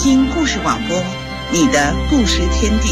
听故事广播，你的故事天地。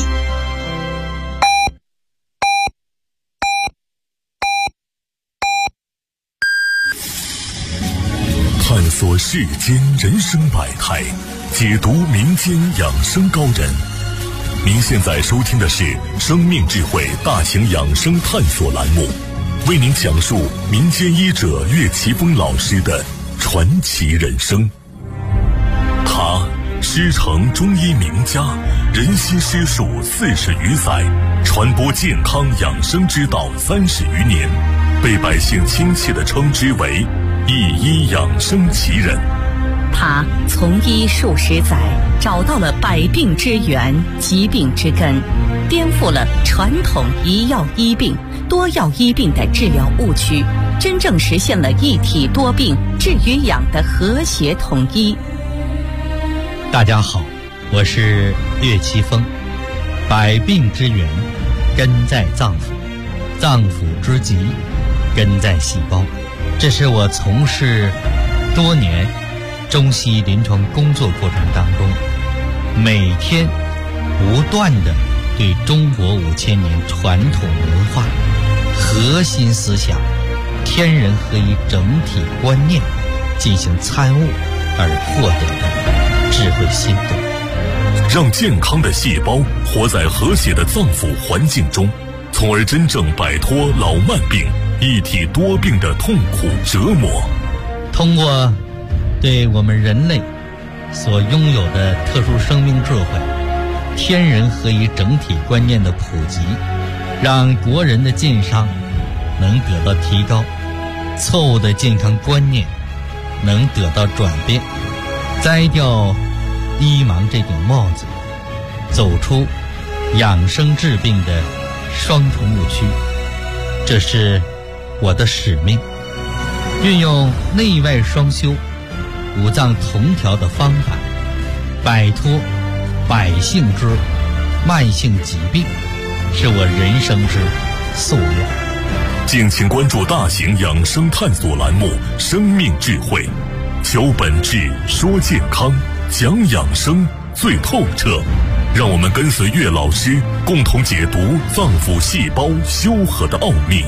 探索世间人生百态，解读民间养生高人。您现在收听的是生命智慧大型养生探索栏目，为您讲述民间医者岳奇峰老师的传奇人生。他师承中医名家，人心师术40余载，传播健康养生之道30余年，被百姓亲切地称之为一医养生奇人。 他从医数十载，找到了百病之源、疾病之根，颠覆了传统一药医病、多药医病的治疗误区，真正实现了一体多病、治与养的和谐统一。 大家好，我是岳奇峰。百病之源根在脏腑，脏腑之疾根在细胞。这是我从事多年中西医临床工作过程当中，每天不断的对中国5000年传统文化核心思想天人合一整体观念进行参悟而获得的智慧心得。 让健康的细胞活在和谐的脏腑环境中，从而真正摆脱老慢病、一体多病的痛苦折磨。 通过对我们人类所拥有的特殊生命智慧、天人合一整体观念的普及，让国人的健康能得到提高，错误的健康观念能得到转变，摘掉医盲这顶帽子，走出养生治病的双重误区。这是我的使命，运用内外双修、五脏同调的方法，摆脱百姓之慢性疾病，是我人生之夙愿。 敬请关注大型养生探索栏目《生命智慧》，求本质，说健康，讲养生最透彻。让我们跟随岳老师共同解读脏腑细胞修和的奥秘。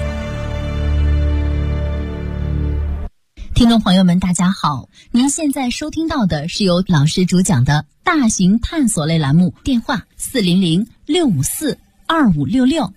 听众朋友们大家好，您现在收听到的是由老师主讲的大型探索类栏目，电话400-654-2566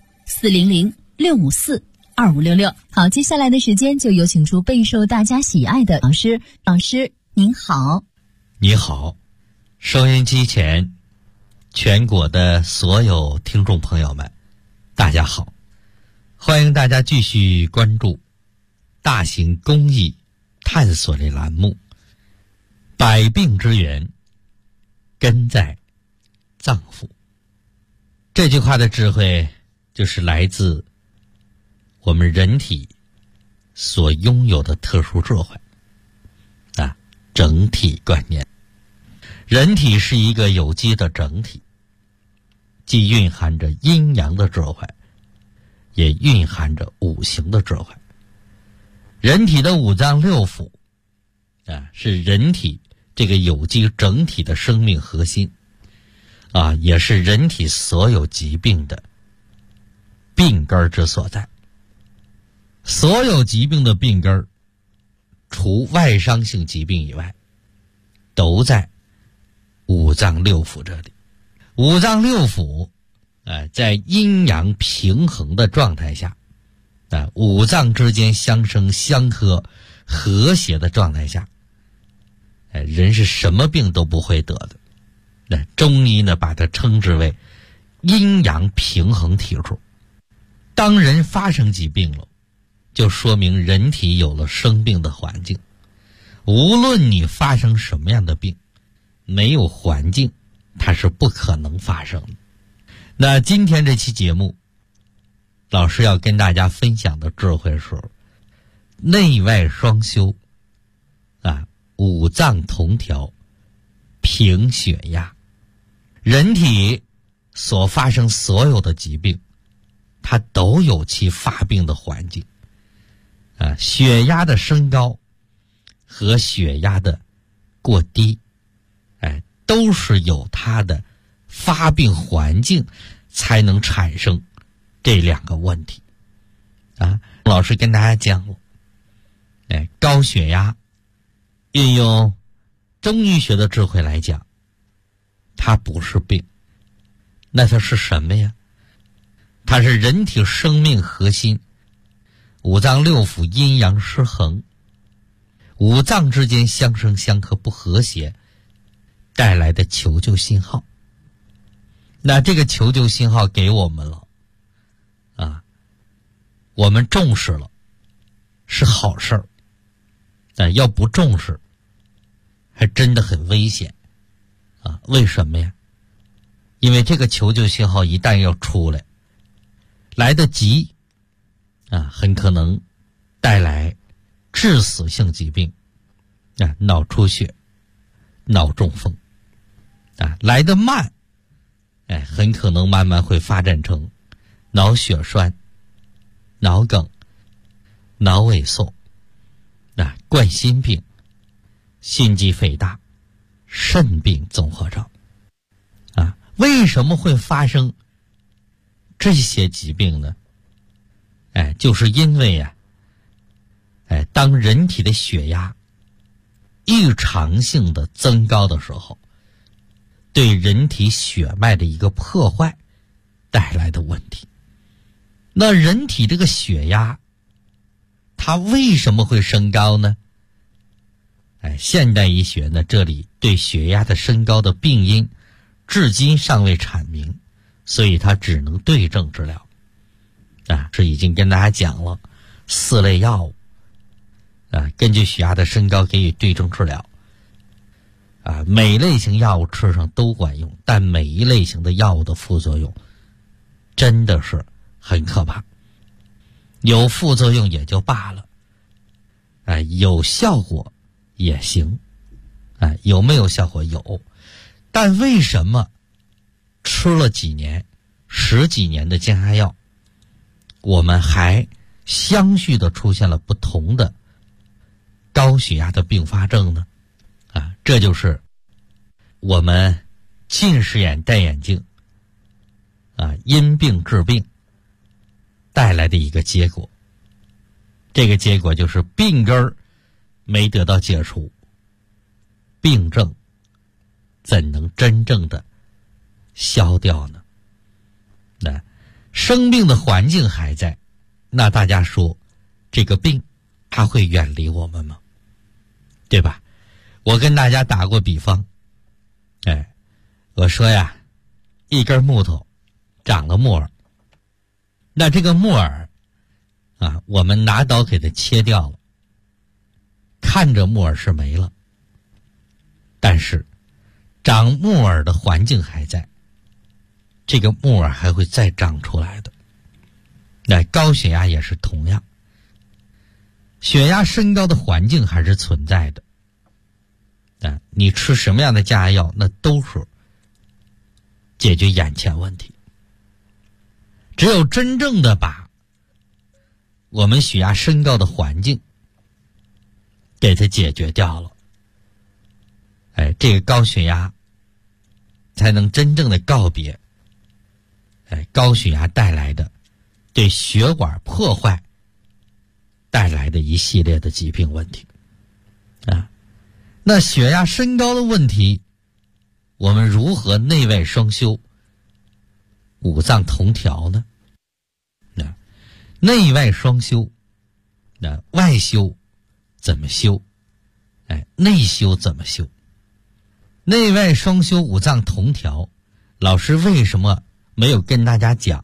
400-654-2566。好，接下来的时间就有请出备受大家喜爱的老师。老师您好。 你好，收音机前全国的所有听众朋友们大家好，欢迎大家继续关注大型公益探索类栏目，百病之源根在脏腑。这句话的智慧就是来自我们人体所拥有的特殊智慧啊，整体观念。人体是一个有机的整体，既蕴含着阴阳的智慧，也蕴含着五行的智慧。人体的五脏六腑是人体这个有机整体的生命核心也是人体所有疾病的病根之所在。所有疾病的病根，除外伤性疾病以外，都在五脏六腑这里。五脏六腑在阴阳平衡的状态下，五脏之间相生相克和谐的状态下，人是什么病都不会得的。中医呢把它称之为阴阳平衡体数。当人发生疾病了，就说明人体有了生病的环境。无论你发生什么样的病，没有环境它是不可能发生的。那今天这期节目，老师要跟大家分享的智慧是内外双修五脏同调，平血压。人体所发生所有的疾病，它都有其发病的环境血压的升高和血压的过低都是有它的发病环境才能产生这两个问题啊。老师跟大家讲了，高血压运用中医学的智慧来讲，它不是病，那它是什么呀？它是人体生命核心五脏六腑阴阳失衡，五脏之间相生相克不和谐带来的求救信号。那这个求救信号给我们了啊，我们重视了是好事儿，但要不重视还真的很危险啊。为什么呀？因为这个求救信号一旦要出来，来得及啊，很可能带来致死性疾病啊，脑出血、脑中风啊；来得慢，很可能慢慢会发展成脑血栓、脑梗、脑萎缩啊、冠心病、心肌肥大、肾病综合症啊。为什么会发生这些疾病呢？就是因为当人体的血压异常性的增高的时候，对人体血脉的一个破坏带来的问题。那人体这个血压它为什么会升高呢？现代医学呢，这里对血压的升高的病因至今尚未阐明，所以它只能对症治疗是已经跟大家讲了4类药物根据血压的升高给予对症治疗每类型药物吃上都管用，但每一类型的药物的副作用真的是很可怕。有副作用也就罢了有效果也行有没有效果？有，但为什么吃了几年、10几年的降压药，我们还相续的出现了不同的高血压的并发症呢？这就是我们近视眼戴眼镜因病治病带来的一个结果。这个结果就是病根儿没得到解除，病症怎能真正的消掉呢？那生病的环境还在，那大家说这个病它会远离我们吗？对吧？我跟大家打过比方我说呀，一根木头长了木耳，那这个木耳我们拿刀给它切掉了，看着木耳是没了，但是长木耳的环境还在，这个木耳还会再长出来的。那高血压也是同样，血压升高的环境还是存在的你吃什么样的降压药，那都是解决眼前问题。只有真正的把我们血压升高的环境给它解决掉了这个高血压才能真正的告别高血压带来的对血管破坏带来的一系列的疾病问题那血压升高的问题，我们如何内外双修、五脏同调呢？内外双修，外修怎么修？内修怎么修？内外双修、五脏同调，老师为什么没有跟大家讲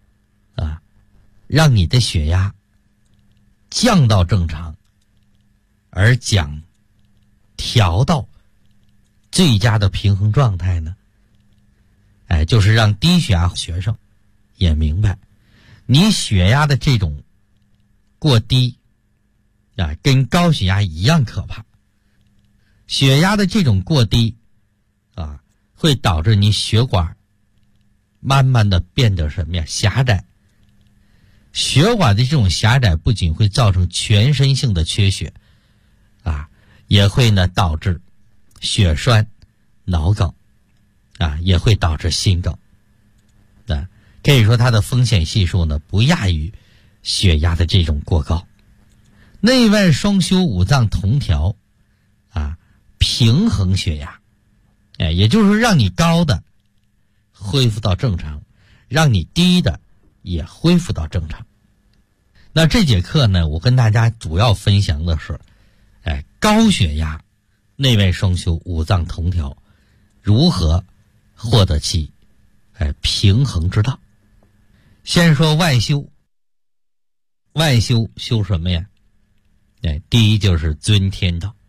让你的血压降到正常，而讲调到最佳的平衡状态呢？就是让低血压学生也明白，你血压的这种过低跟高血压一样可怕。血压的这种过低会导致你血管慢慢的变得什么呀？狭窄。血管的这种狭窄不仅会造成全身性的缺血也会呢导致血栓、 脑梗也会导致心梗。可以说它的风险系数呢不亚于血压的这种过高。内外双修五脏同调平衡血压，也就是让你高的恢复到正常，让你低的也恢复到正常。那这节课呢，我跟大家主要分享的是高血压内外双修五脏同调如何获得其平衡之道。先说外修，外修修什么呀？第一就是尊天道。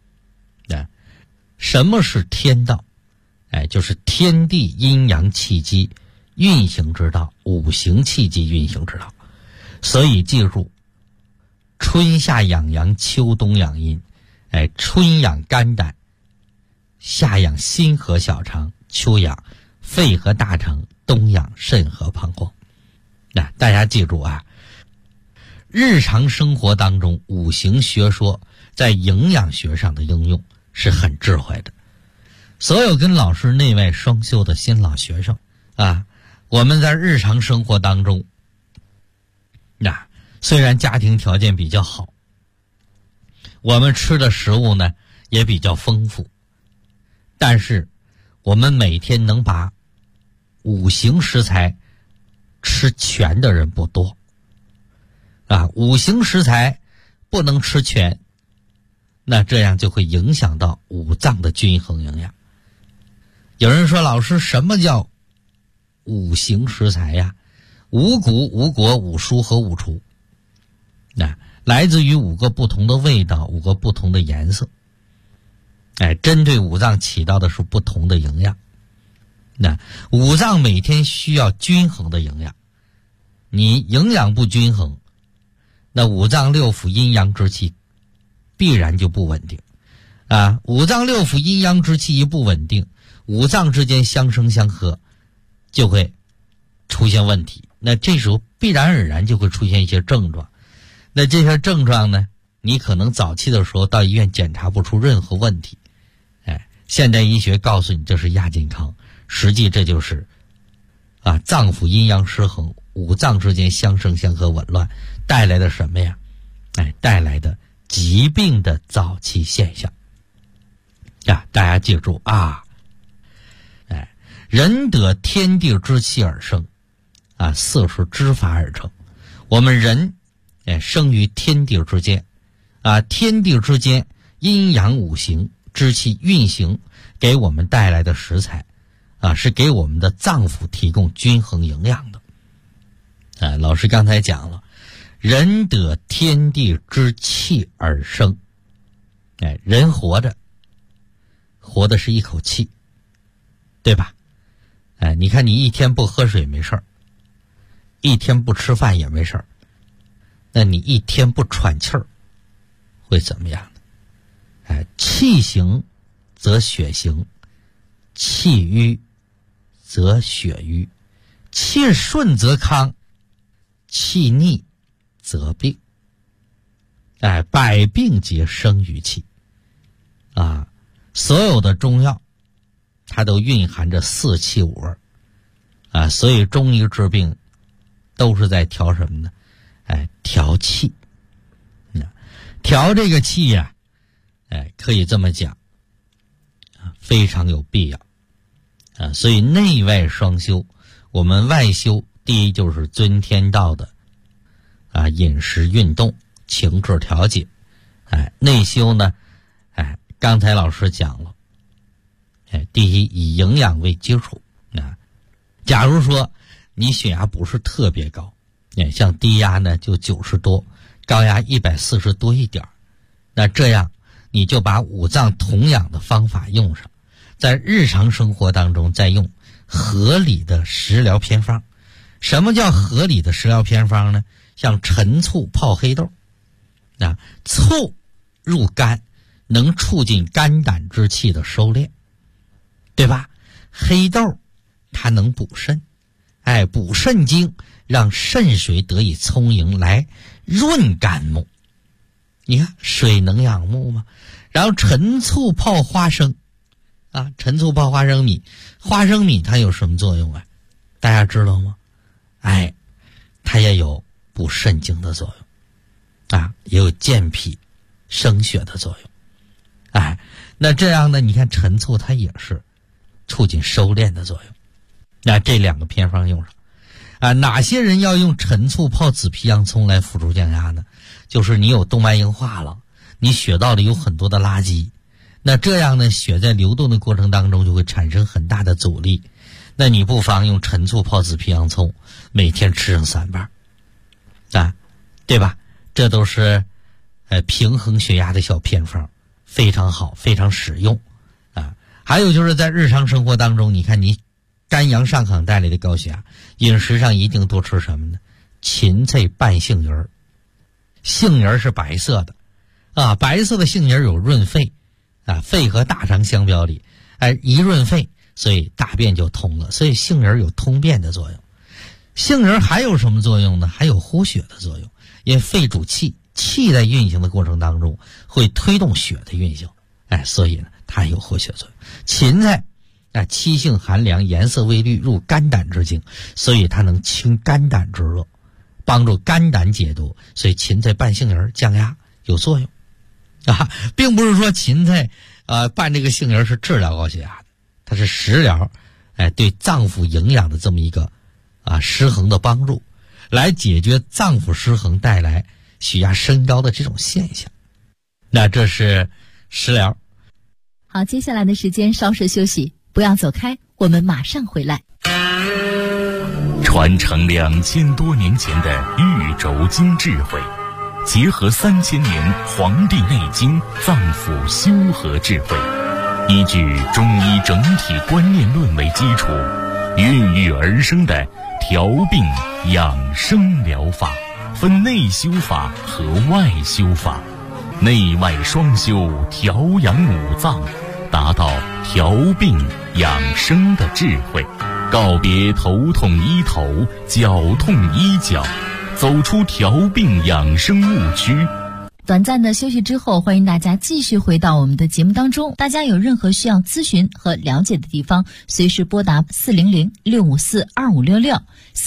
什么是天道？就是天地阴阳气机运行之道，五行气机运行之道。所以记住，春夏养阳，秋冬养阴。春养肝胆，夏养心和小肠，秋养肺和大肠，冬养肾和膀胱。大家记住日常生活当中五行学说在营养学上的应用是很智慧的。所有跟老师内外双修的新老学生我们在日常生活当中虽然家庭条件比较好，我们吃的食物呢也比较丰富，但是我们每天能把五行食材吃全的人不多五行食材不能吃全，那这样就会影响到五脏的均衡营养。有人说，老师，什么叫五行食材呀？五谷、五果、五蔬和五畜，来自于5个不同的味道，5个不同的颜色，针对五脏起到的是不同的营养。五脏每天需要均衡的营养，你营养不均衡，那五脏六腑阴阳之气必然就不稳定五脏六腑阴阳之气一不稳定，五脏之间相生相克就会出现问题，那这时候必然而然就会出现一些症状。那这些症状呢，你可能早期的时候到医院检查不出任何问题，现代医学告诉你这是亚健康，实际这就是脏腑阴阳失衡，五脏之间相生相克紊乱带来的什么呀？带来的疾病的早期现象大家记住人得天地之气而生色是之法而成。我们人生于天地之间天地之间阴阳五行之气运行给我们带来的食材是给我们的脏腑提供均衡营养的老师刚才讲了，人得天地之气而生。人活的是一口气，对吧？你看你一天不喝水没事儿，一天不吃饭也没事儿，那你一天不喘气儿会怎么样呢？气行则血行，气瘀则血瘀，气顺则康，气逆则病。百病皆生于气所有的中药它都蕴含着4气5味所以中医治病都是在调什么呢？调气。调这个气呀可以这么讲非常有必要所以内外双修，我们外修第一就是尊天道的饮食运动情志调节。内修呢刚才老师讲了第一以营养为基础假如说你血压不是特别高像低压呢就90多，高压140多一点，那这样你就把五脏同养的方法用上，在日常生活当中再用合理的食疗偏方。什么叫合理的食疗偏方呢？像陈醋泡黑豆醋入肝能促进肝胆之气的收敛，对吧？黑豆它能补肾，补肾精，让肾水得以充盈，来润肝木。你看水能养木吗？然后陈醋泡花生啊，陈醋泡花生米，花生米它有什么作用啊？大家知道吗？哎，它也有补肾精的作用啊，也有健脾生血的作用。哎，那这样呢，你看陈醋它也是促进收敛的作用。那这两个偏方用上啊，哪些人要用陈醋泡紫皮洋葱来辅助降压呢？就是你有动脉硬化了，你血道里有很多的垃圾，那这样呢，血在流动的过程当中就会产生很大的阻力。那你不妨用陈醋泡紫皮洋葱，每天吃上3瓣啊，对吧？这都是平衡血压的小偏方，非常好，非常实用啊。还有就是在日常生活当中，你看你肝阳上亢带来的高血压，饮食上一定多吃什么呢？芹菜拌杏仁儿。杏仁是白色的啊，白色的杏仁有润肺啊，肺和大肠相表里，哎，一润肺，所以大便就通了，所以杏仁有通便的作用。杏仁还有什么作用呢？还有护血的作用，因为肺主气，气在运行的过程当中会推动血的运行，哎，所以呢它有护血作用。芹菜啊，气性寒凉，颜色微绿，入肝胆之经，所以它能清肝胆之热，帮助肝胆解毒，所以芹菜拌杏仁降压有作用啊，并不是说芹菜拌这个杏仁是治疗高血压的，它是食疗，哎，对脏腑营养的这么一个失衡的帮助，来解决脏腑失衡带来血压升高的这种现象。那这是食疗。 好，接下来的时间稍事休息，不要走开，我们马上回来。 传承2000多年前的玉轴经智慧，结合3000年《黄帝内经》脏腑修和智慧，依据中医整体观念论为基础，孕育而生的调病养生疗法，分内修法和外修法，内外双修，调养五脏，达到调病养生的智慧，告别头痛医头，脚痛医脚，走出调病养生误区。 短暂的休息之后，欢迎大家继续回到我们的节目当中。大家有任何需要咨询和了解的地方，随时拨打400-654-2566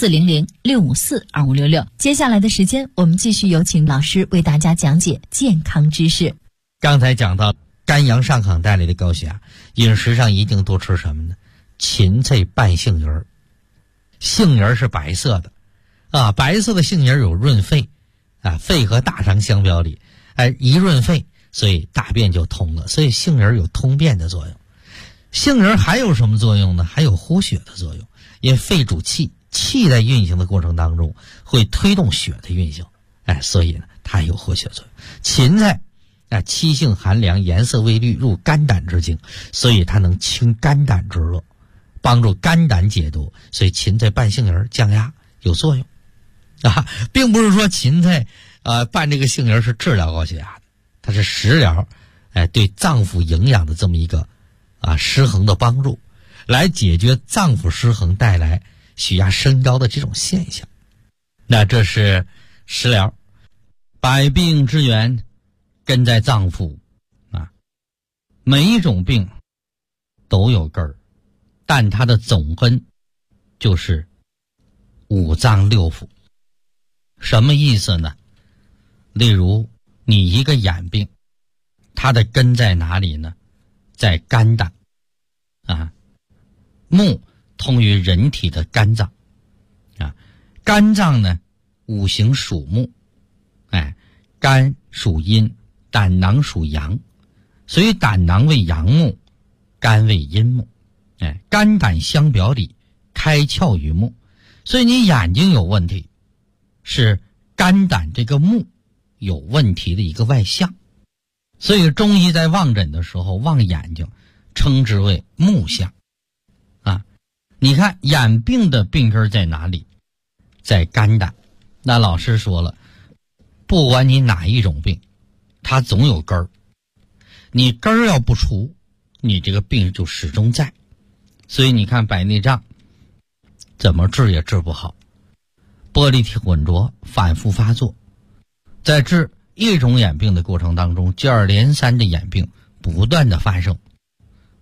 400-654-2566。接下来的时间，我们继续有请老师为大家讲解健康知识。 刚才讲到肝阳上亢带来的高血压，饮食上一定多吃什么呢？芹菜拌杏仁儿。杏仁是白色的啊，白色的杏仁有润肺啊，肺和大肠相表里，哎，一润肺，所以大便就通了，所以杏仁有通便的作用。杏仁还有什么作用呢？还有护血的作用，因为肺主气，气在运行的过程当中会推动血的运行，哎，所以呢它有护血作用。芹菜啊，气性寒凉，颜色微绿，入肝胆之经，所以它能清肝胆之热，帮助肝胆解毒，所以芹菜拌杏仁降压有作用啊，并不是说芹菜拌这个杏仁是治疗高血压的，它是食疗，哎，对脏腑营养的这么一个失衡的帮助，来解决脏腑失衡带来血压升高的这种现象。那这是食疗。百病之源根在脏腑啊，每一种病都有根儿，但它的总根就是五脏六腑。什么意思呢？例如你一个眼病，它的根在哪里呢？在肝胆啊。目通于人体的肝脏啊，肝脏呢五行属木，哎，肝属阴，胆囊属阳，所以胆囊为阳木，肝为阴木，哎，肝胆相表里，开窍于目，所以你眼睛有问题，是肝胆这个目有问题的一个外象，所以中医在望诊的时候望眼睛称之为目象啊。你看眼病的病根在哪里？在肝胆。那老师说了，不管你哪一种病，它总有根儿，你根儿要不除，你这个病就始终在。所以你看白内障怎么治也治不好，玻璃体混浊反复发作，在治一种眼病的过程当中，接二连三的眼病不断的发生，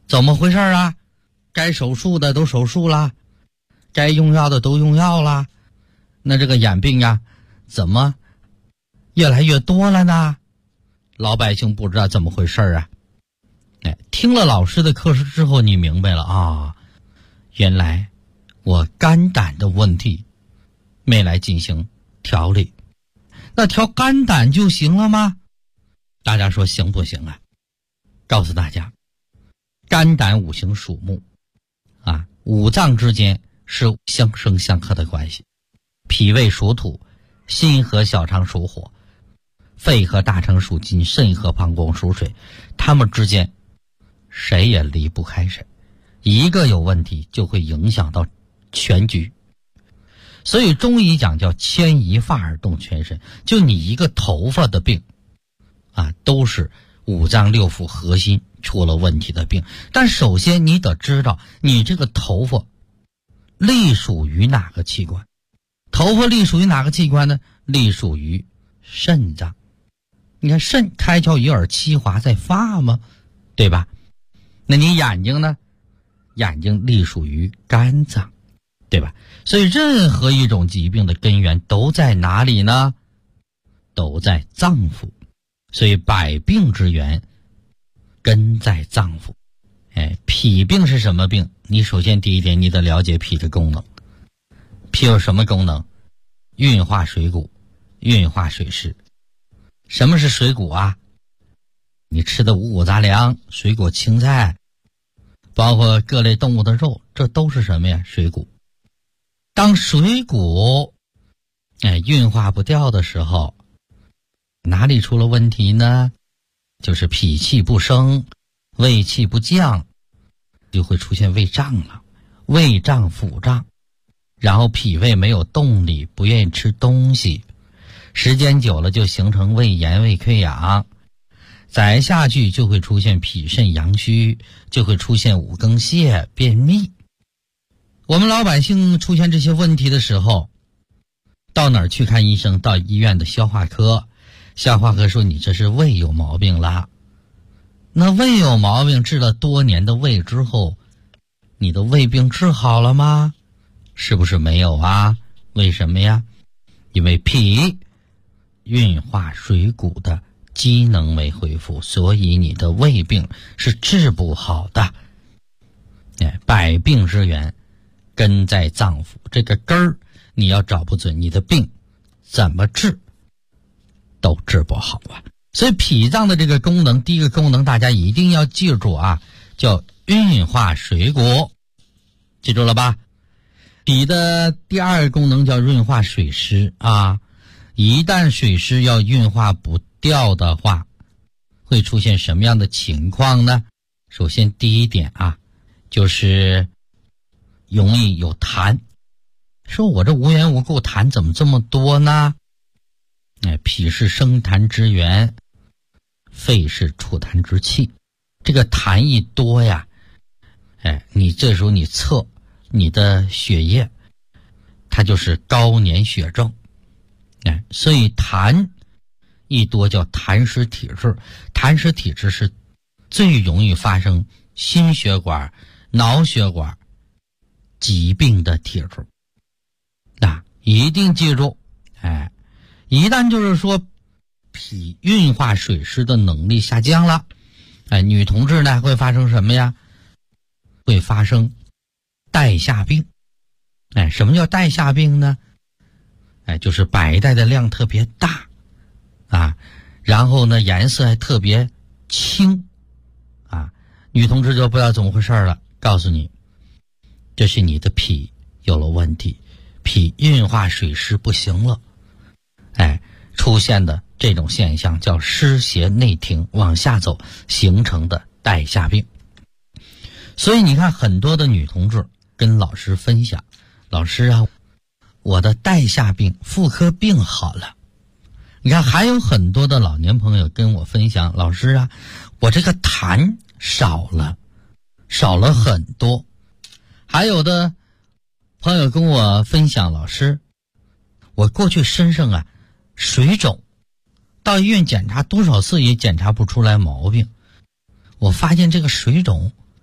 怎么回事啊？该手术的都手术了，该用药的都用药了，那这个眼病呀，怎么越来越多了呢？老百姓不知道怎么回事啊。听了老师的课时之后，你明白了啊，原来我肝胆的问题没来进行调理，那调肝胆就行了吗？大家说行不行啊？告诉大家，肝胆五行属木啊，五脏之间是相生相克的关系。脾胃属土，心和小肠属火，肺和大肠属金，肾和膀胱属水，它们之间谁也离不开谁，一个有问题就会影响到全局。所以中医讲叫牵一发而动全身，就你一个头发的病啊，都是五脏六腑核心出了问题的病。但首先你得知道你这个头发隶属于哪个器官。头发隶属于哪个器官呢？隶属于肾脏。你看肾开窍于耳，七华在发吗？对吧？那你眼睛呢？眼睛隶属于肝脏，对吧？所以任何一种疾病的根源都在哪里呢？都在脏腑。所以百病之源根在脏腑。脾病是什么病？你首先第一点，你得了解脾的功能。脾有什么功能？运化水谷，运化水湿。什么是水谷啊？你吃的五谷杂粮、水果、青菜，包括各类动物的肉，这都是什么呀？水谷。当水谷运化不掉的时候，哪里出了问题呢？就是脾气不升，胃气不降，就会出现胃胀了，胃胀腹胀，然后脾胃没有动力，不愿意吃东西，时间久了就形成胃炎、胃溃疡，再下去就会出现脾肾阳虚，就会出现五更泻、便秘。我们老百姓出现这些问题的时候，到哪儿去看医生？到医院的消化科，消化科说你这是胃有毛病啦。那胃有毛病，治了多年的胃之后，你的胃病治好了吗？是不是没有啊？为什么呀？因为脾运化水谷的机能没恢复，所以你的胃病是治不好的。百病之源根在脏腑，这个根儿你要找不准，你的病怎么治都治不好啊。所以脾脏的这个功能，第一个功能大家一定要记住啊，叫运化水谷，记住了吧？脾的第二个功能叫运化水湿啊，一旦水湿要运化不掉的话，会出现什么样的情况呢？首先第一点啊，就是容易有痰。说我这无缘无故痰怎么这么多呢？脾是生痰之源，肺是储痰之器，这个痰一多呀，你这时候你测你的血液，它就是高粘血症。所以痰一多叫痰湿体质，痰湿体质是最容易发生心血管、脑血管疾病的体质。一定记住，一旦就是说脾运化水湿的能力下降了，女同志呢会发生什么呀？会发生带下病。什么叫带下病呢？就是白带的量特别大啊，然后呢颜色还特别青啊，女同志就不知道怎么回事了。告诉你，这是你的脾有了问题，脾运化水湿不行了，出现的这种现象叫湿邪内停，往下走形成的带下病。所以你看很多的女同志跟老师分享，老师啊，我的带下病、妇科病好了。你看还有很多的老年朋友跟我分享，老师啊，我这个痰少了很多。还有的朋友跟我分享，老师，我过去身上啊水肿，到医院检查多少次也检查不出来毛病，我发现这个水肿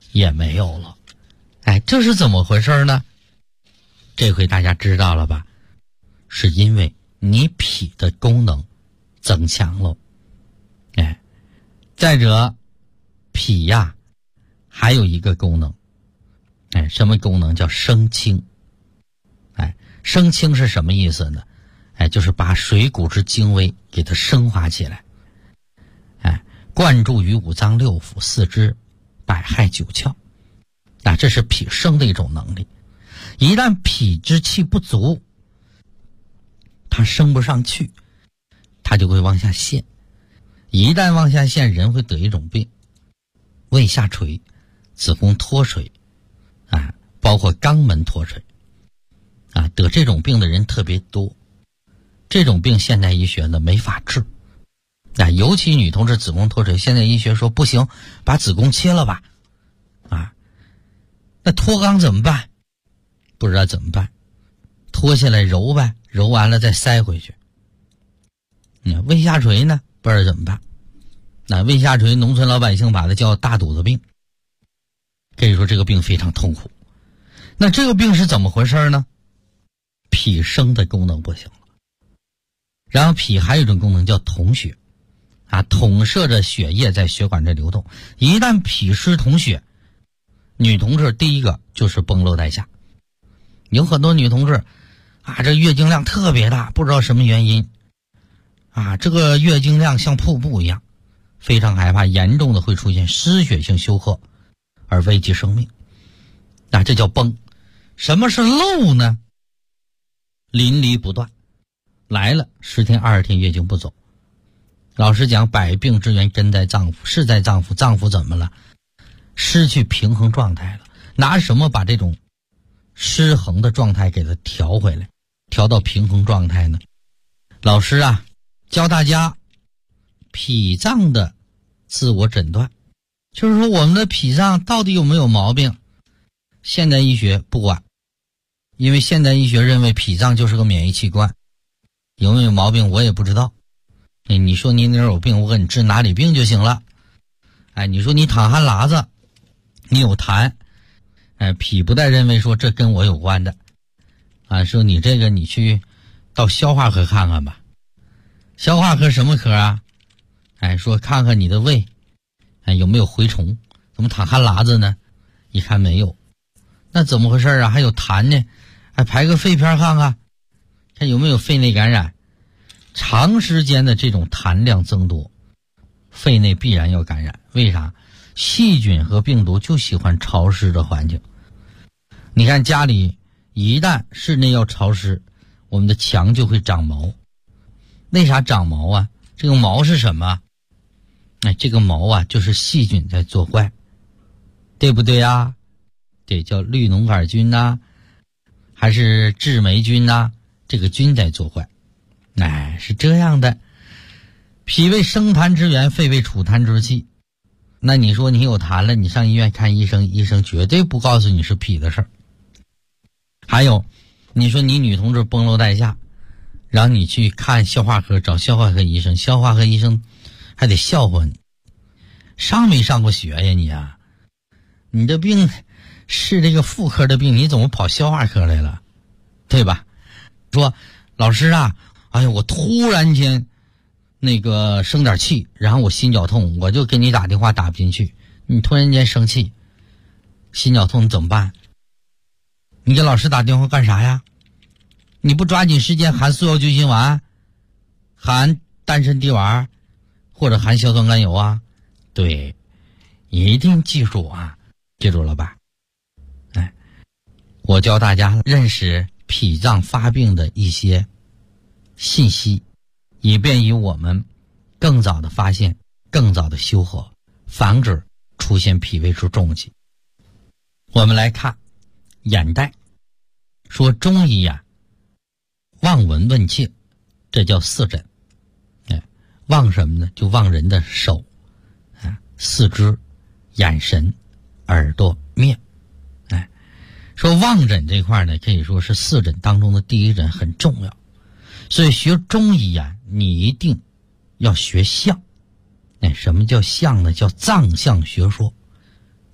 也没有了。哎，这是怎么回事呢？这回大家知道了吧？是因为你脾的功能增强了。哎，再者，脾呀还有一个功能，哎，什么功能？叫升清。哎，升清是什么意思呢？哎，就是把水谷之精微给它升华起来，哎，灌注于五脏六腑、四肢、百骸九窍，啊，这是脾升的一种能力。一旦脾之气不足，它升不上去，它就会往下陷。一旦往下陷，人会得一种病，胃下垂、子宫脱垂，啊，包括肛门脱垂，啊，得这种病的人特别多。这种病现代医学呢没法治，啊，尤其女同志子宫脱垂，现代医学说不行，把子宫切了吧，啊，那脱肛怎么办？不知道怎么办，脱下来揉呗，揉完了再塞回去。胃下垂呢，不知道怎么办。那胃下垂，农村老百姓把它叫大肚子病，可以说这个病非常痛苦。那这个病是怎么回事呢？脾升的功能不行了。然后脾还有一种功能叫统血，啊，统摄着血液在血管这流动。一旦脾湿统血，女同志第一个就是崩漏带下。有很多女同志啊，这月经量特别大，不知道什么原因啊，这个月经量像瀑布一样，非常害怕，严重的会出现失血性休克而危及生命，啊，这叫崩。什么是漏呢？淋漓不断，来了10天20天月经不走。老实讲，百病之源根在脏腑，是在脏腑，脏腑怎么了？失去平衡状态了。拿什么把这种失衡的状态给它调回来，调到平衡状态呢？老师啊，教大家脾脏的自我诊断，就是说我们的脾脏到底有没有毛病。现代医学不管，因为现代医学认为脾脏就是个免疫器官，有没有毛病我也不知道。你说你哪有病，我给你治哪里病就行了。哎，你说你淌汗喇子，你有痰，哎，脾不带认为说这跟我有关的，啊，说你这个你去到消化科看看吧。消化科什么科啊？哎，说看看你的胃，哎，有没有蛔虫？怎么淌汗喇子呢？一看没有，那怎么回事啊？还有痰呢？哎，排个肺片看看，看有没有肺内感染。长时间的这种痰量增多，肺内必然要感染。为啥？细菌和病毒就喜欢潮湿的环境。你看家里一旦室内要潮湿，我们的墙就会长毛。为啥长毛啊？这个毛是什么？哎，这个毛啊就是细菌在作怪，对不对啊？对，叫绿脓杆菌啊，还是治霉菌啊，这个菌在作怪。哎，是这样的。脾为生痰之源，肺为储痰之器。那你说你有痰了，你上医院看医生，医生绝对不告诉你是脾的事儿。还有，你说你女同志崩漏带下，让你去看消化科，找消化科医生，消化科医生还得笑话你，上没上过学呀你啊？你这病是这个妇科的病，你怎么跑消化科来了？对吧？说老师啊，哎呀，我突然间那个生点气，然后我心绞痛，我就给你打电话打不进去。你突然间生气，心绞痛怎么办？你给老师打电话干啥呀？你不抓紧时间含速效救心丸，含丹参滴丸，或者含硝酸甘油啊？对，一定记住啊，记住了吧？哎，我教大家认识脾脏发病的一些信息，以便于我们更早的发现，更早的修和，防止出现脾胃出重疾。我们来看眼袋，说中医啊，望闻问切，这叫四诊。哎，望什么呢？就望人的手啊、四肢、眼神、耳朵、面。哎，说望诊这块呢，可以说是四诊当中的第一诊，很重要。所以学中医啊，你一定要学象。哎，什么叫象呢？叫脏象学说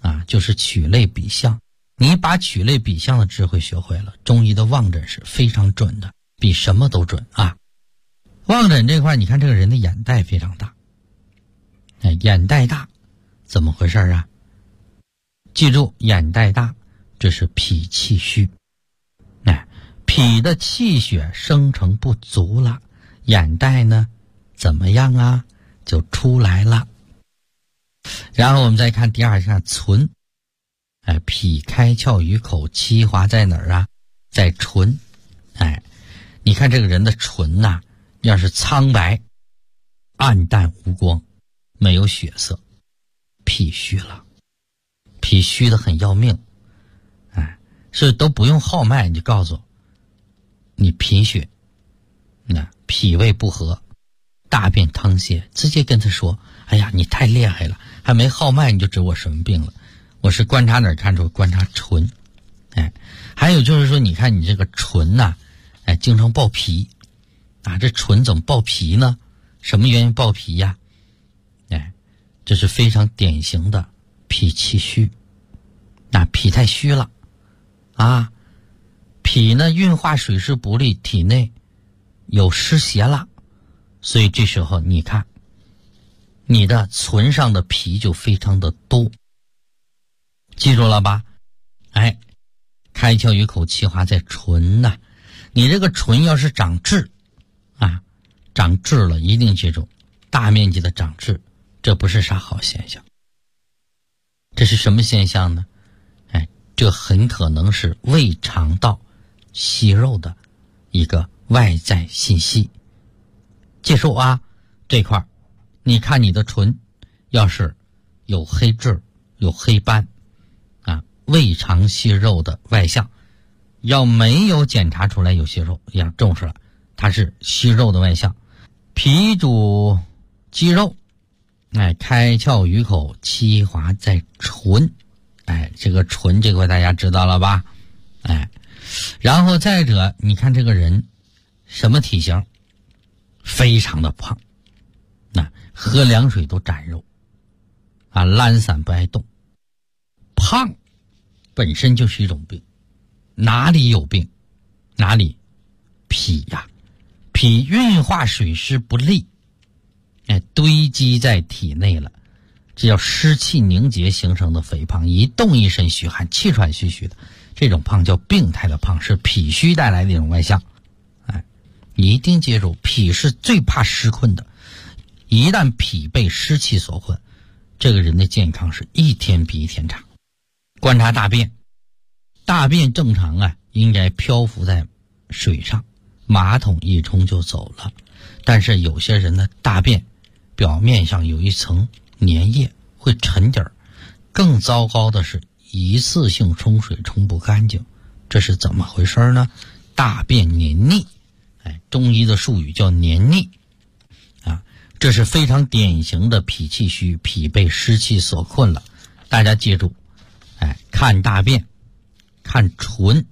啊，就是曲类比象。你把曲类比象的智慧学会了，中医的望诊是非常准的，比什么都准啊。望诊这块，你看这个人的眼袋非常大，眼袋大怎么回事啊？记住，眼袋大这是脾气虚，脾的气血生成不足了，眼袋呢怎么样啊？就出来了。然后我们再看第二项存，脾开窍于口，气滑在哪儿啊？在唇。你看这个人的唇呐，要是苍白、暗淡无光，没有血色，脾虚了。脾虚的很要命，是都不用号脉，你就告诉我你贫血，脾胃不和，大便溏泻，直接跟他说，哎呀，你太厉害了，还没号脉你就知我什么病了。我是观察哪儿看出？观察唇。还有就是说，你看你这个唇呐，经常爆皮啊，这唇怎么爆皮呢？什么原因爆皮呀？这是非常典型的脾气虚，脾太虚了啊。脾呢运化水湿不利，体内有湿邪了，所以这时候你看你的唇上的皮就非常的多，记住了吧？开窍于口，气滑在唇呐。你这个唇要是长痣长痣了，一定记住，大面积的长痣，这不是啥好现象。这是什么现象呢？这很可能是胃肠道息肉的一个外在信息。记住啊，这块你看你的唇要是有黑痣、有黑斑胃肠息肉的外象，要没有检查出来有息肉，要重视了，它是息肉的外象。脾主肌肉，开窍于口，气滑在唇。这个唇这块大家知道了吧？然后再者，你看这个人什么体型？非常的胖，喝凉水都沾肉，懒散不爱动。胖本身就是一种病，哪里有病？哪里？脾呀，脾运化水湿不利，堆积在体内了。这叫湿气凝结形成的肥胖，一动一身虚汗，气喘吁吁的，这种胖叫病态的胖，是脾虚带来的一种外象。一定记住，脾是最怕湿困的，一旦脾被湿气所困，这个人的健康是一天比一天差。观察大便，大便正常应该漂浮在水上，马桶一冲就走了。但是有些人的大便表面上有一层粘液，会沉底儿。更糟糕的是一次性冲水冲不干净，这是怎么回事呢？大便黏腻，中医的术语叫黏腻这是非常典型的脾气虚，脾被湿气所困了。大家记住，看大便，看唇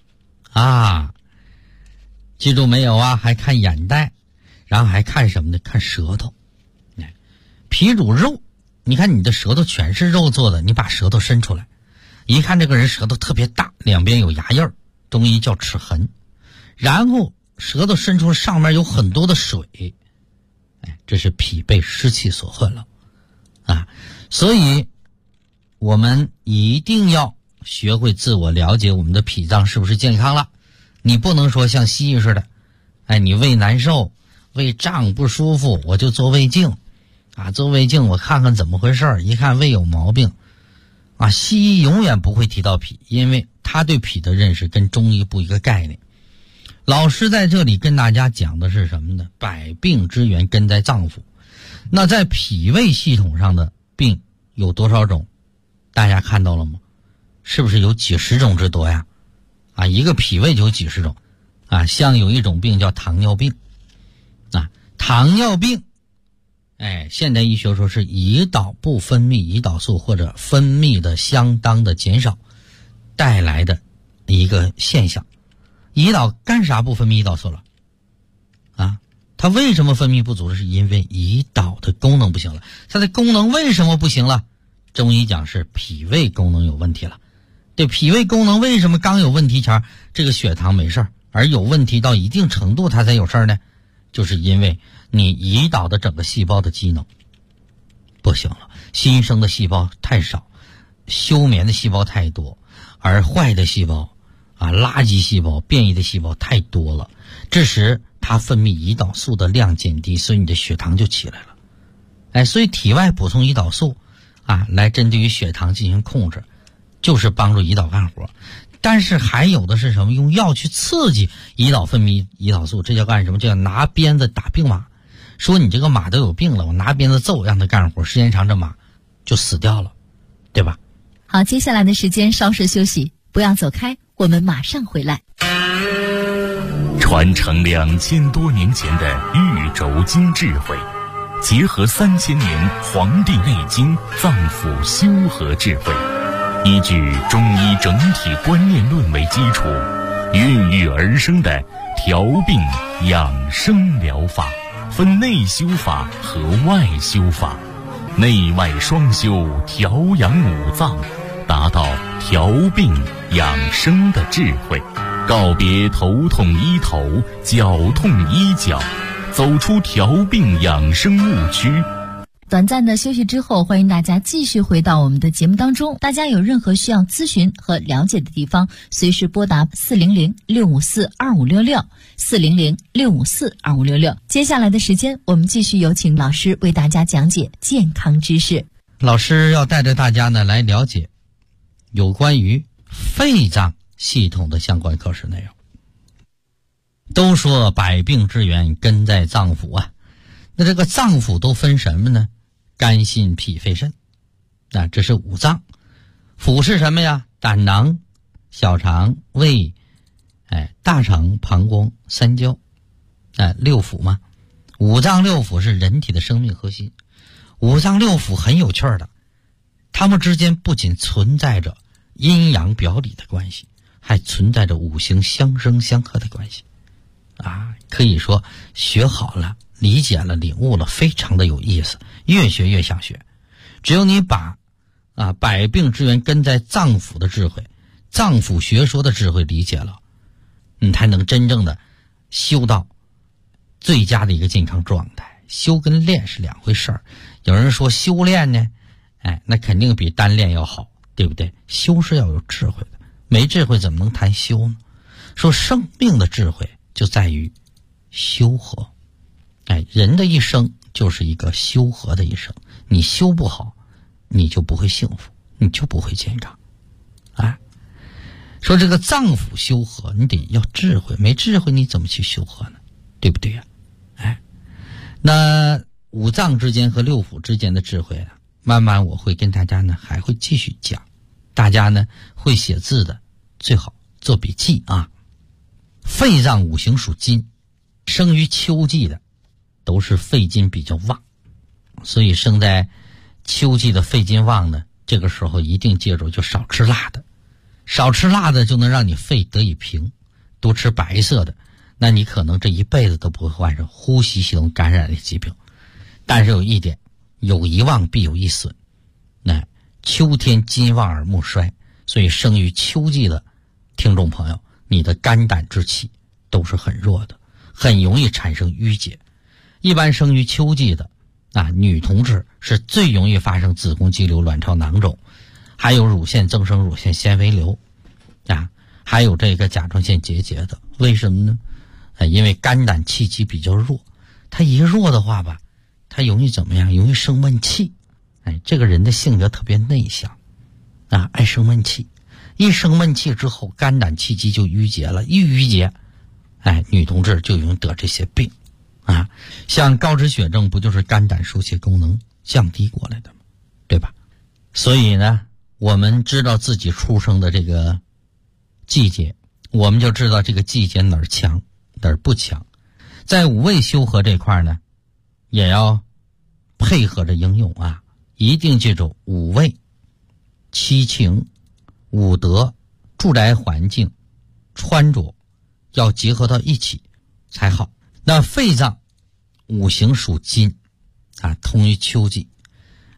记住没有啊？还看眼袋，然后还看什么呢？看舌头。脾主肉，你看你的舌头全是肉做的，你把舌头伸出来，一看这个人舌头特别大，两边有牙印儿，中医叫齿痕。然后舌头伸出上面有很多的水，这是脾被湿气所困了所以我们一定要学会自我了解我们的脾脏是不是健康了。你不能说像西医似的，你胃难受，胃胀不舒服，我就做胃镜做胃镜我看看怎么回事，一看胃有毛病西医永远不会提到脾，因为他对脾的认识跟中医不一个概念。老师在这里跟大家讲的是什么呢？百病之源根在脏腑。那在脾胃系统上的病有多少种？大家看到了吗？是不是有几十种之多呀？一个脾胃就有几十种像有一种病叫糖尿病糖尿病现代医学说是胰岛不分泌胰岛素或者分泌的相当的减少带来的一个现象。胰岛干啥不分泌胰岛素了它为什么分泌不足？是因为胰岛的功能不行了。它的功能为什么不行了？ 中医讲是脾胃功能有问题了。对，脾胃功能为什么刚有问题前这个血糖没事而有问题到一定程度它才有事呢？就是因为你胰岛的整个细胞的机能不行了，新生的细胞太少，休眠的细胞太多，而坏的细胞垃圾细胞、变异的细胞太多了，这时它分泌胰岛素的量减低，所以你的血糖就起来了。所以体外补充胰岛素来针对于血糖进行控制，就是帮助胰岛干活。但是还有的是什么？用药去刺激胰岛分泌胰岛素，这叫干什么？这叫拿鞭子打病马。说你这个马都有病了，我拿鞭子揍让它干活，时间长这马就死掉了，对吧？ 好，接下来的时间稍事休息，不要走开，我们马上回来。 传承2000多年前的玉轴经智慧，结合3000年《黄帝内经》脏腑修和智慧，依据中医整体观念论为基础，孕育而生的调病养生疗法，分内修法和外修法，内外双修，调养五脏，达到调病养生的智慧，告别头痛医头，脚痛医脚，走出调病养生误区。 短暂的休息之后，欢迎大家继续回到我们的节目当中。大家有任何需要咨询和了解的地方，随时拨打400-654-2566 400-654-2566。接下来的时间，我们继续有请老师为大家讲解健康知识。 老师要带着大家呢来了解有关于肺脏系统的相关课时内容。都说百病之源根在脏腑那这个脏腑都分什么呢？肝心脾肺肾，这是五脏。腑是什么呀？胆囊、小肠、胃、大肠、膀胱、三焦，六腑嘛。五脏六腑是人体的生命核心。五脏六腑很有趣的，它们之间不仅存在着阴阳表里的关系，还存在着五行相生相克的关系可以说学好了，理解了，领悟了，非常的有意思，越学越想学。只有你把百病之源根在脏腑的智慧，脏腑学说的智慧理解了，你才能真正的修到最佳的一个健康状态。修跟练是两回事儿。有人说修炼呢，那肯定比单练要好，对不对？修是要有智慧的，没智慧怎么能谈修呢？说生命的智慧就在于修和。人的一生就是一个修和的一生，你修不好，你就不会幸福，你就不会健康。说这个脏腑修和，你得要智慧，没智慧你怎么去修和呢？对不对呀？那五脏之间和六腑之间的智慧慢慢我会跟大家呢还会继续讲。大家呢会写字的最好做笔记肺脏五行属金，生于秋季的都是肺金比较旺，所以生在秋季的肺金旺呢，这个时候一定记住就少吃辣的，少吃辣的就能让你肺得以平，多吃白色的，那你可能这一辈子都不会患上呼吸系统感染的疾病。但是有一点，有一旺必有一损，秋天金旺而木衰，所以生于秋季的听众朋友，你的肝胆之气都是很弱的，很容易产生淤结。一般生于秋季的女同志是最容易发生子宫肌瘤、卵巢囊肿，还有乳腺增生、乳腺纤维瘤还有这个甲状腺结节的。为什么呢？因为肝胆气机比较弱，它一弱的话吧，它容易怎么样？容易生闷气。这个人的性格特别内向爱生闷气。一生闷气之后，肝胆气机就淤结了，一淤结女同志就容易得这些病像高脂血症不就是肝胆疏泄功能降低过来的吗？对吧？所以呢，我们知道自己出生的这个季节，我们就知道这个季节哪儿强哪儿不强。在五味修和这块呢，也要配合着应用一定记住五味、七情、五德、住宅环境、穿着要结合到一起才好。那肺脏五行属金通于秋季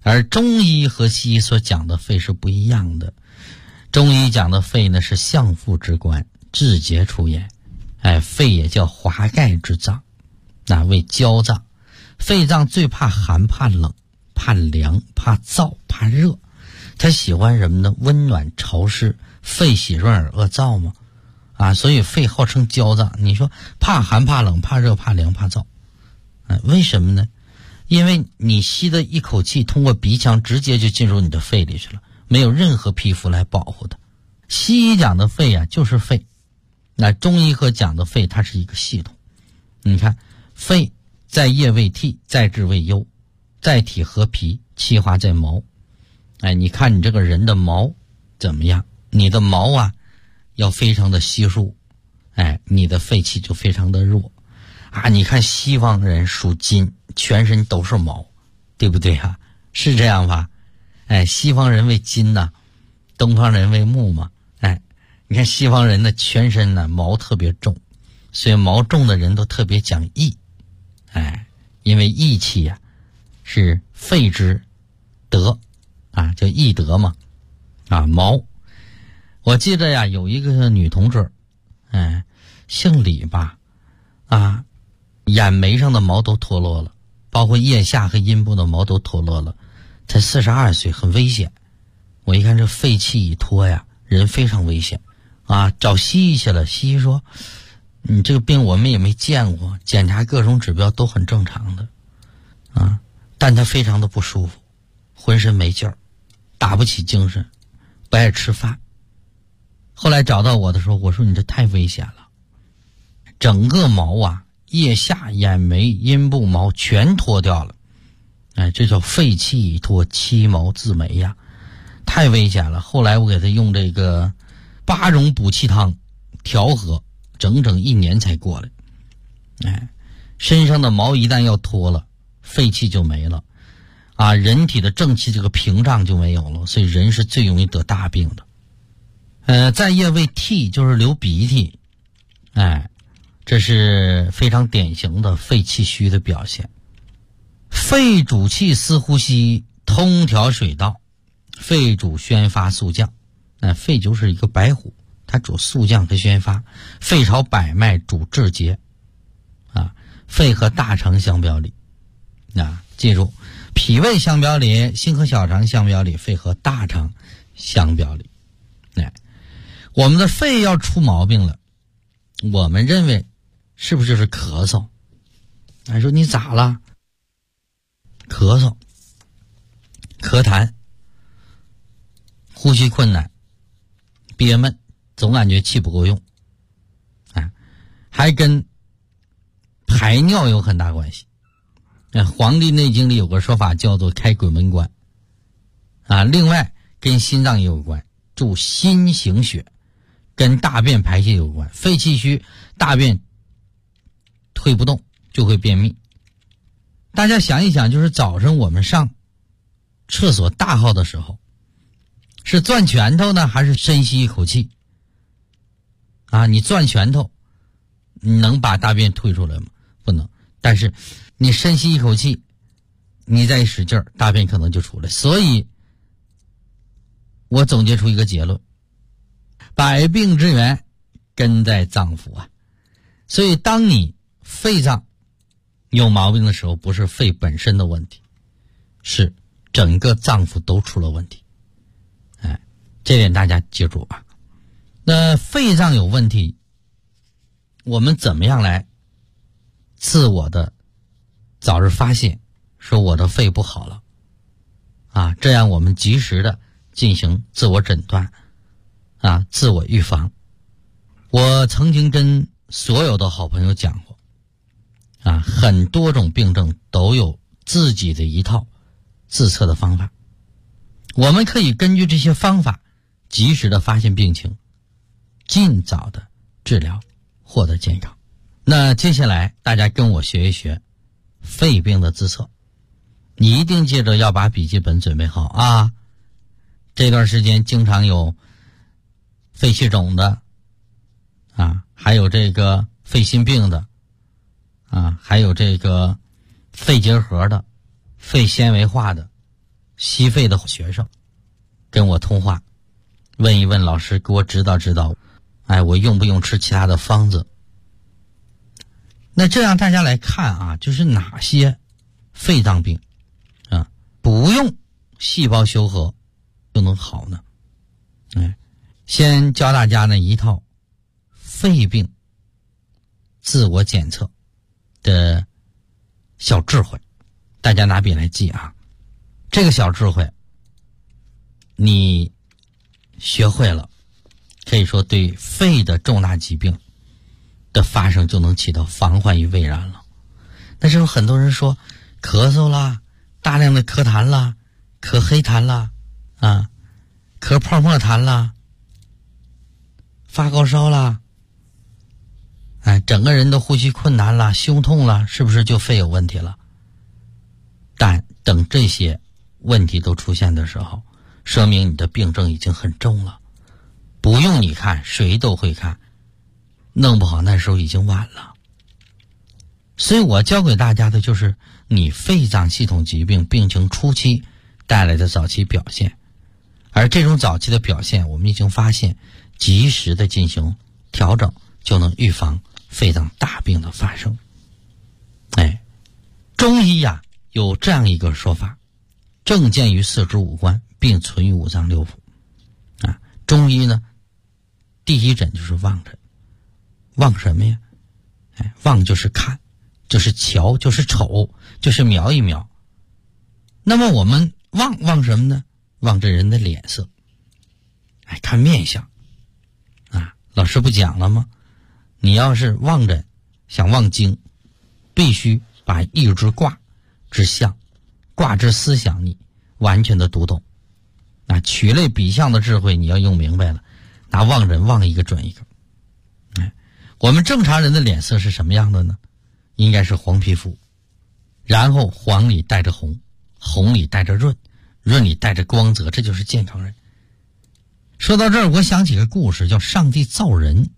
而中医和西医所讲的肺是不一样的。中医讲的肺呢是相父之官，志节出焉。肺也叫华盖之脏，那为焦脏。肺脏最怕寒怕冷怕凉怕燥怕热，它喜欢什么呢？温暖潮湿，肺喜润而恶燥嘛。所以肺号称焦脏。你说怕寒怕冷怕热怕凉怕燥，为什么呢？因为你吸的一口气通过鼻腔直接就进入你的肺里去了，没有任何皮肤来保护的。西医讲的肺就是肺，那中医和讲的肺它是一个系统。你看，肺在液为涕，在志为忧，在体合皮，气化在毛。你看你这个人的毛怎么样？你的毛要非常的稀疏，你的肺气就非常的弱。你看西方人属金，全身都是毛，对不对是这样吧？西方人为金东方人为木嘛。你看西方人的全身毛特别重，所以毛重的人都特别讲义。因为义气是肺之德叫义德嘛。毛，我记得有一个女同志，姓李吧，眼眉上的毛都脱落了，包括腋下和阴部的毛都脱落了，才42岁，很危险。我一看这肺气一脱人非常危险找西医去了。西医说你这个病我们也没见过，检查各种指标都很正常的但他非常的不舒服，浑身没劲儿，打不起精神，不爱吃饭。后来找到我的时候，我说你这太危险了，整个毛腋下眼眉阴部毛全脱掉了。这叫肺气已脱，七毛自没太危险了。后来我给他用这个8种补气汤调和，整整1年才过来。身上的毛一旦要脱了，肺气就没了人体的正气这个屏障就没有了，所以人是最容易得大病的。在液为涕，就是流鼻涕，这是非常典型的肺气虚的表现。肺主气司呼吸，通调水道，肺主宣发肃降。肺就是一个白虎，它主肃降和宣发。肺朝百脉，主志节肺和大肠相表里记住，脾胃相表里，心和小肠相表里，肺和大肠相表里。我们的肺要出毛病了，我们认为是不是就是咳嗽？说你咋了？咳嗽、咳痰、呼吸困难、憋闷，总感觉气不够用还跟排尿有很大关系。黄帝内经里有个说法叫做开鬼门关另外跟心脏也有关，助心行血，跟大便排泄有关。肺气虚，大便推不动就会便秘。大家想一想，就是早上我们上厕所大号的时候，是攥拳头呢还是深吸一口气你攥拳头你能把大便推出来吗？不能。但是你深吸一口气，你再使劲儿，大便可能就出来。所以我总结出一个结论，百病之源根在脏腑所以当你肺脏有毛病的时候，不是肺本身的问题，是整个脏腑都出了问题。这点大家记住那肺脏有问题，我们怎么样来自我的早日发现，说我的肺不好了这样我们及时的进行自我诊断自我预防。我曾经跟所有的好朋友讲过很多种病症都有自己的一套自测的方法，我们可以根据这些方法及时的发现病情，尽早的治疗，获得健康。那接下来大家跟我学一学肺病的自测，你一定记着要把笔记本准备好这段时间经常有肺气肿的还有这个肺心病的还有这个肺结核的、肺纤维化的吸肺的学生跟我通话，问一问老师，给我指导指导，我用不用吃其他的方子？那这样大家来看啊，就是哪些肺脏病啊不用细胞修合就能好呢？先教大家呢一套肺病自我检测的小智慧，大家拿笔来记啊。这个小智慧你学会了，可以说对肺的重大疾病的发生就能起到防患于未然了。但是有很多人说咳嗽啦，大量的咳痰啦，咳黑痰啦，咳泡沫痰啦，发高烧啦，整个人都呼吸困难啦，胸痛啦，是不是就肺有问题了？但等这些问题都出现的时候，说明你的病症已经很重了，不用你看，谁都会看，弄不好那时候已经晚了。所以我教给大家的就是你肺脏系统疾病病情初期带来的早期表现，而这种早期的表现我们已经发现，及时的进行调整就能预防肺脏大病的发生。中医有这样一个说法，症见于四肢五官，并存于五脏六腑。中医呢，第一诊就是望诊。望什么呀？望就是看，就是瞧，就是瞅，就是瞄一瞄。那么我们望什么呢？望这人的脸色，看面相。老师不讲了吗？你要是望诊想望经，必须把一支卦之象、卦之思想你完全的读懂。取类比象的智慧你要用明白了，拿望诊望一个准一个。我们正常人的脸色是什么样的呢？应该是黄皮肤，然后黄里带着红，红里带着润，润里带着光泽，这就是健康人。说到这儿，我想起个故事，叫上帝造人。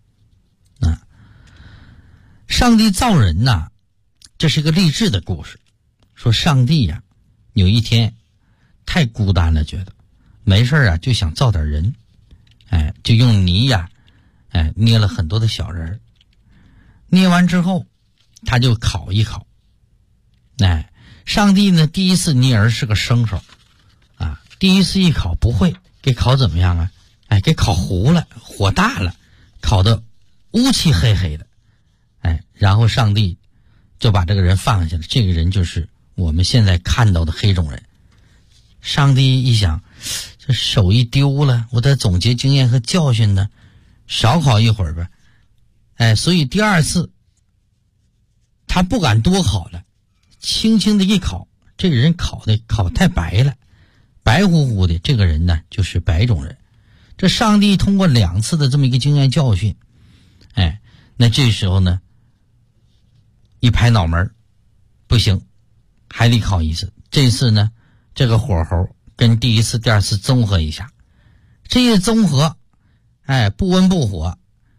上帝造人这是个励志的故事。说上帝有一天太孤单了，觉得没事就想造点人，就用泥捏了很多的小人，捏完之后他就烤一烤。上帝呢第一次捏人是个生手第一次一烤不会，给烤怎么样给烤糊了，火大了，烤得乌漆黑黑的。然后上帝就把这个人放下了，这个人就是我们现在看到的黑种人。上帝一想，这手艺丢了，我得总结经验和教训呢，少烤一会儿吧。所以第二次他不敢多烤了，轻轻的一烤，这个人烤太白了，白乎乎的，这个人呢就是白种人。这上帝通过2次的这么一个经验教训，那这时候呢一拍脑门，不行，还得烤一次。这次呢这个火候跟第一次第二次综合一下，这一综合不温不火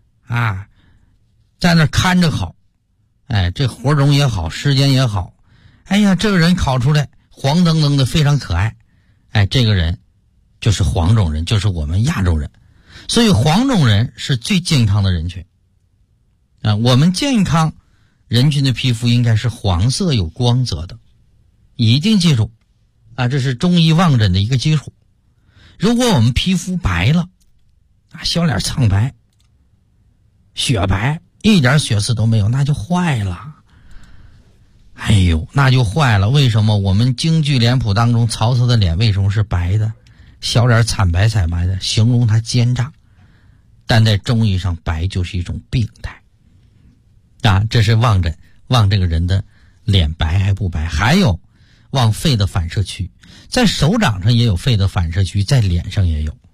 在那看着烤，这活容也好，时间也好，这个人烤出来黄澄澄的，非常可爱。这个人就是黄种人，就是我们亚洲人。所以黄种人是最健康的人群我们健康人群的皮肤应该是黄色有光泽的，一定记住这是中医望诊的一个基础。如果我们皮肤白了小脸苍白雪白，一点血丝都没有，那就坏了。那就坏了。为什么我们京剧脸谱当中曹操的脸为什么是白的，小脸惨白惨白的，形容他奸诈？但在中医上白就是一种病态这是望诊，望这个人的脸白还不白。还有望肺的反射区，在手掌上也有肺的反射区，在脸上也有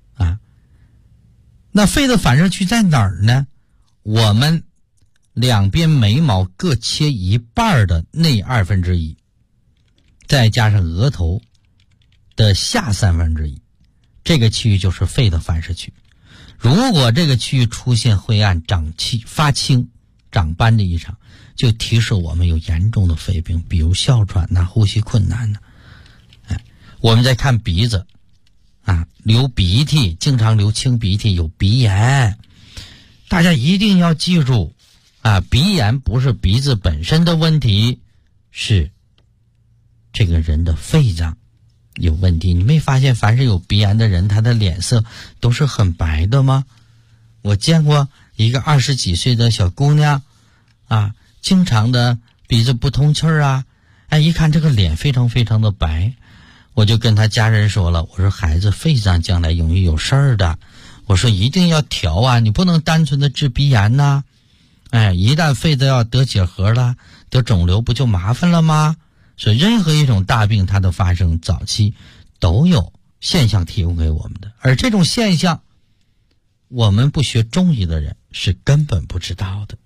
那肺的反射区在哪儿呢？我们两边眉毛各切一半的内1/2，再加上额头的下1/3，这个区域就是肺的反射区。如果这个区域出现灰暗、长气、发青、长斑的异常，就提示我们有严重的肺病，比如哮喘呼吸困难我们再看鼻子啊，流鼻涕，经常流清鼻涕，有鼻炎。大家一定要记住啊，鼻炎不是鼻子本身的问题，是这个人的肺脏有问题。你没发现凡是有鼻炎的人，他的脸色都是很白的吗？我见过一个20几岁的小姑娘啊，经常的鼻子不通气儿啊，一看这个脸非常非常的白。我就跟他家人说了，我说孩子肺脏将来容易有事儿的，我说一定要调啊，你不能单纯的治鼻炎呐。一旦肺子要得结核了，得肿瘤不就麻烦了吗？所以任何一种大病它的发生早期都有现象提供给我们的，而这种现象我们不学中医的人是根本不知道的。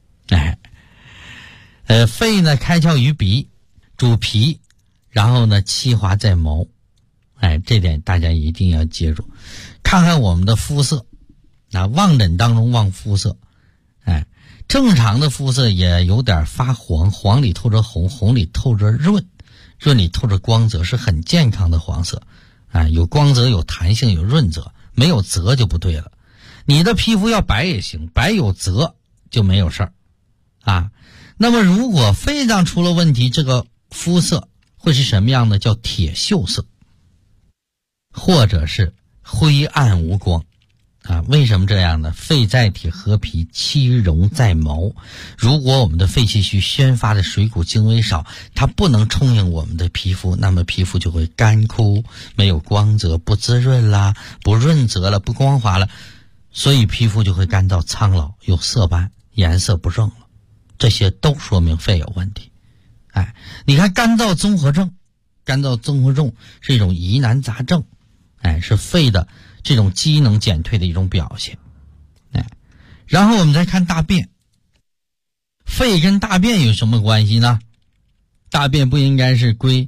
肺呢开窍于鼻，主脾，然后呢气化在毛。这点大家一定要记住。看看我们的肤色，望诊当中望肤色，正常的肤色也有点发黄，黄里透着红，红里透着润，润里透着光泽，是很健康的黄色。有光泽有弹性有润泽，没有泽就不对了。你的皮肤要白也行，白有泽就没有事儿啊。那么如果肺脏出了问题，这个肤色会是什么样的？叫铁锈色，或者是灰暗无光啊。为什么这样呢？肺在体合脾，气容在毛。如果我们的肺气虚宣发的水谷精微少，它不能充盈我们的皮肤，那么皮肤就会干枯，没有光泽，不滋润啦，不润泽了，不光滑了，所以皮肤就会干燥苍老，有色斑，颜色不正了。这些都说明肺有问题。你看干燥综合症，干燥综合症是一种疑难杂症，是肺的这种机能减退的一种表现。然后我们再看大便，肺跟大便有什么关系呢？大便不应该是归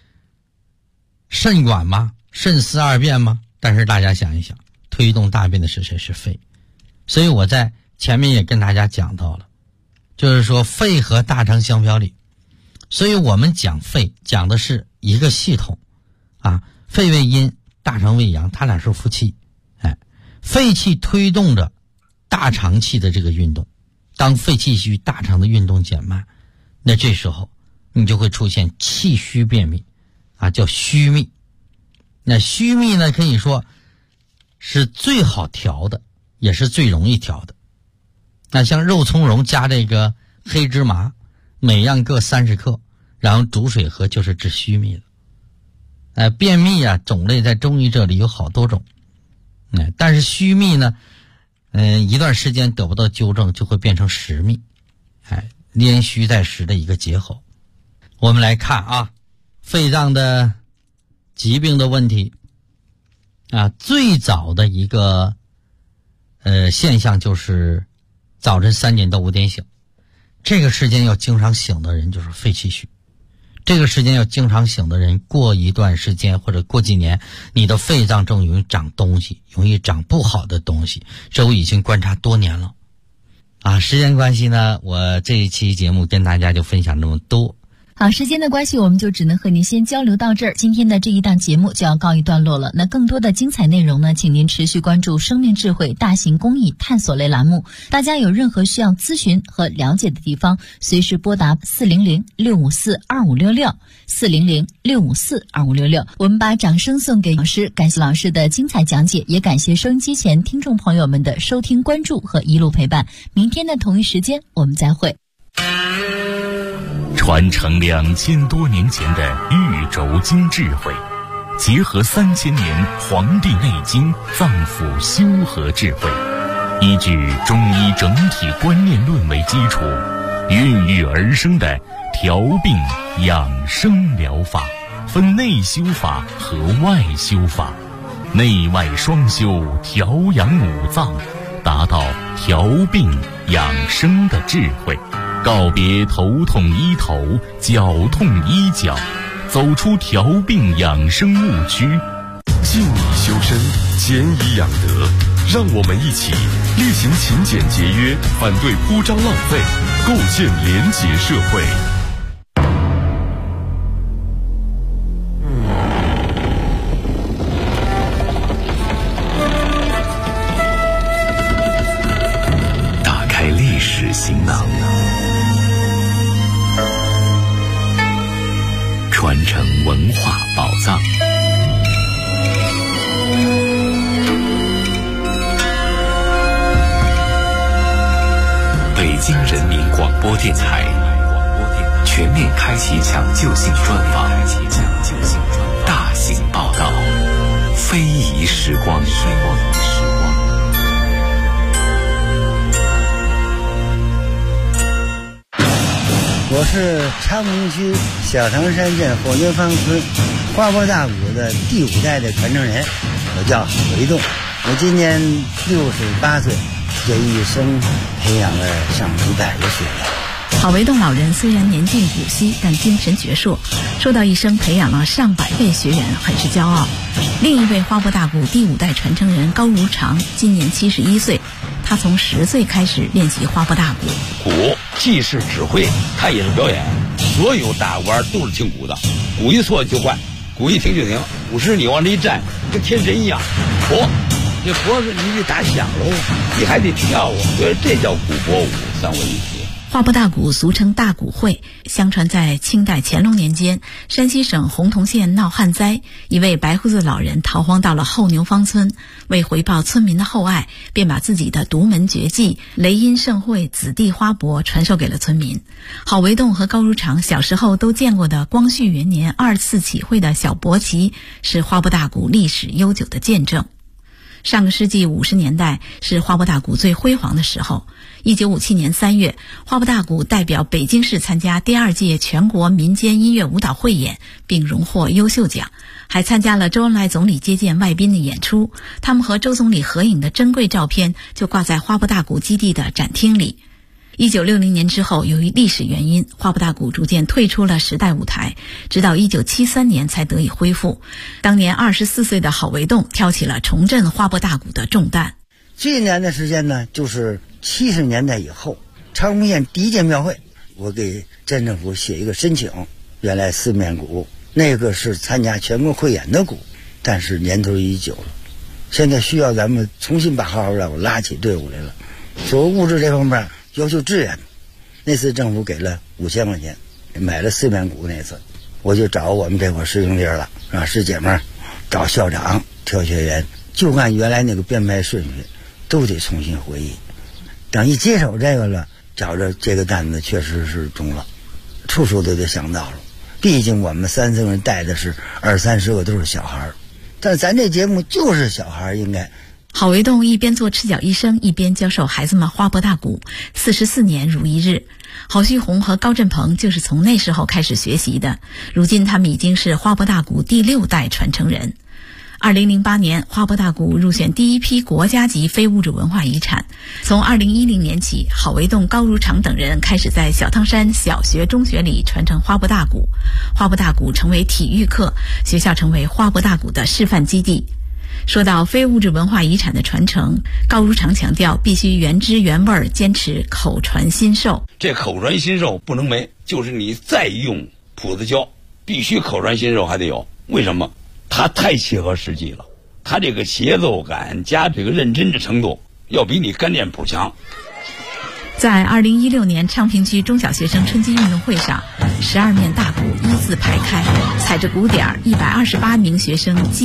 肾管吗？肾司二便吗？但是大家想一想，推动大便的是谁？是肺。所以我在前面也跟大家讲到了，就是说肺和大肠相表里，所以我们讲肺讲的是一个系统啊，肺为阴，大肠为阳，它俩是夫妻。肺气推动着大肠气的这个运动，当肺气虚，大肠的运动减慢，那这时候你就会出现气虚便秘啊，叫虚秘。那虚秘呢，可以说是最好调的，也是最容易调的。那像肉苁蓉加这个黑芝麻，每样各30克，然后煮水喝，就是治虚秘的。便秘啊，种类在中医这里有好多种。但是虚秘呢，一段时间得不到纠正，就会变成实秘。连虚带实的一个结合。我们来看啊，肺脏的疾病的问题啊，最早的一个现象就是早晨3点到5点醒，这个时间要经常醒的人就是肺气虚。这个时间要经常醒的人，过一段时间或者过几年，你的肺脏正容易长东西，容易长不好的东西，这我已经观察多年了啊。时间关系呢，我这一期节目跟大家就分享这么多。 好，时间的关系，我们就只能和您先交流到这儿。今天的这一档节目就要告一段落了。那更多的精彩内容呢，请您持续关注生命智慧大型公益探索类栏目。大家有任何需要咨询和了解的地方，随时拨打400-654-2566 400-654-2566。我们把掌声送给老师，感谢老师的精彩讲解，也感谢收音机前听众朋友们的收听关注和一路陪伴。明天的同一时间我们再会。 传承2000多年前的玉轴经智慧，结合3000年《黄帝内经》脏腑修和智慧，依据中医整体观念论为基础，孕育而生的调病养生疗法，分内修法和外修法，内外双修，调养五脏，达到调病养生的智慧。告别头痛医头，脚痛医脚，走出调病养生误区。 静以修身，俭以养德，让我们一起厉行勤俭节约，反对铺张浪费，构建廉洁社会。 行囊，传承文化宝藏。北京人民广播电台全面开启抢救性专访，大型报道，非遗时光。 我是昌平区小唐山镇火牛坊村花坡大鼓的第5代的传承人，我叫韦栋，我今年68岁，这一生培养了上100个学员。 郝维栋老人虽然年近古稀，但精神矍铄，说到一生培养了上百位学员，很是骄傲。另一位花坡大鼓第5代传承人高如常，今年71岁，他从10岁开始练习花坡大鼓。 鼓既是指挥，它也是表演，所有打鼓玩都是听鼓的，鼓一错就换，鼓一停就停，鼓时你往这一站，跟天神一样。这活是你得打响喽，你还得跳啊，所以这叫鼓拨舞3位一体。 花坡大鼓俗称大鼓会，相传在清代乾隆年间，山西省洪洞县闹旱灾，一位白胡子老人逃荒到了后牛坊村，为回报村民的厚爱，便把自己的独门绝技雷音盛会子弟花帛传授给了村民。郝维栋和高如常小时候都见过的光绪元年2次起会的小国旗，是花坡大鼓历史悠久的见证。上个世纪50年代是花坡大鼓最辉煌的时候。1957年3月，花坡大鼓代表北京市参加第2届全国民间音乐舞蹈汇演，并荣获优秀奖，还参加了周恩来总理接见外宾的演出。他们和周总理合影的珍贵照片就挂在花坡大鼓基地的展厅里。1960年之后，由于历史原因，花坡大鼓逐渐退出了时代舞台，直到1973年才得以恢复。当年24岁的郝维栋挑起了重振花坡大鼓的重担。 最难的时间呢，就是70年代以后，昌平县第1届庙会，我给镇政府写一个申请，原来4面鼓，那个是参加全国汇演的鼓，但是年头已久了，现在需要咱们重新把号让我拉起队伍来了。所谓物质这方面要求支援，那次政府给了5000块钱，买了4面鼓。那次我就找我们这块师兄弟了，让师姐们找校长挑学员，就按原来那个编排顺序都得重新回忆。等一接手这个了，找着这个担子确实是重了，处处都得想到了。毕竟我们3个人带的是20-30个都是小孩，但是咱这节目就是小孩应该。 郝维栋一边做赤脚医生，一边教授孩子们花坡大鼓，44年如一日。郝旭红和高振鹏就是从那时候开始学习的，如今他们已经是花坡大鼓第6代传承人。2008年，花坡大鼓入选第1批国家级非物质文化遗产。从2010年起，郝维栋、高如常等人开始在小汤山小学、中学里传承花坡大鼓。花坡大鼓成为体育课，学校成为花坡大鼓的示范基地。说到非物质文化遗产的传承，高如常强调必须原汁原味，坚持口传心授。 这口传心授不能没，就是你再用谱子教，必须口传心授还得有。为什么？它太切合实际了，它这个节奏感加这个认真的程度，要比你干练谱强。 在2016年昌平区中小学生春季运动会上，12面大鼓依次排开，踩着鼓点，128名学生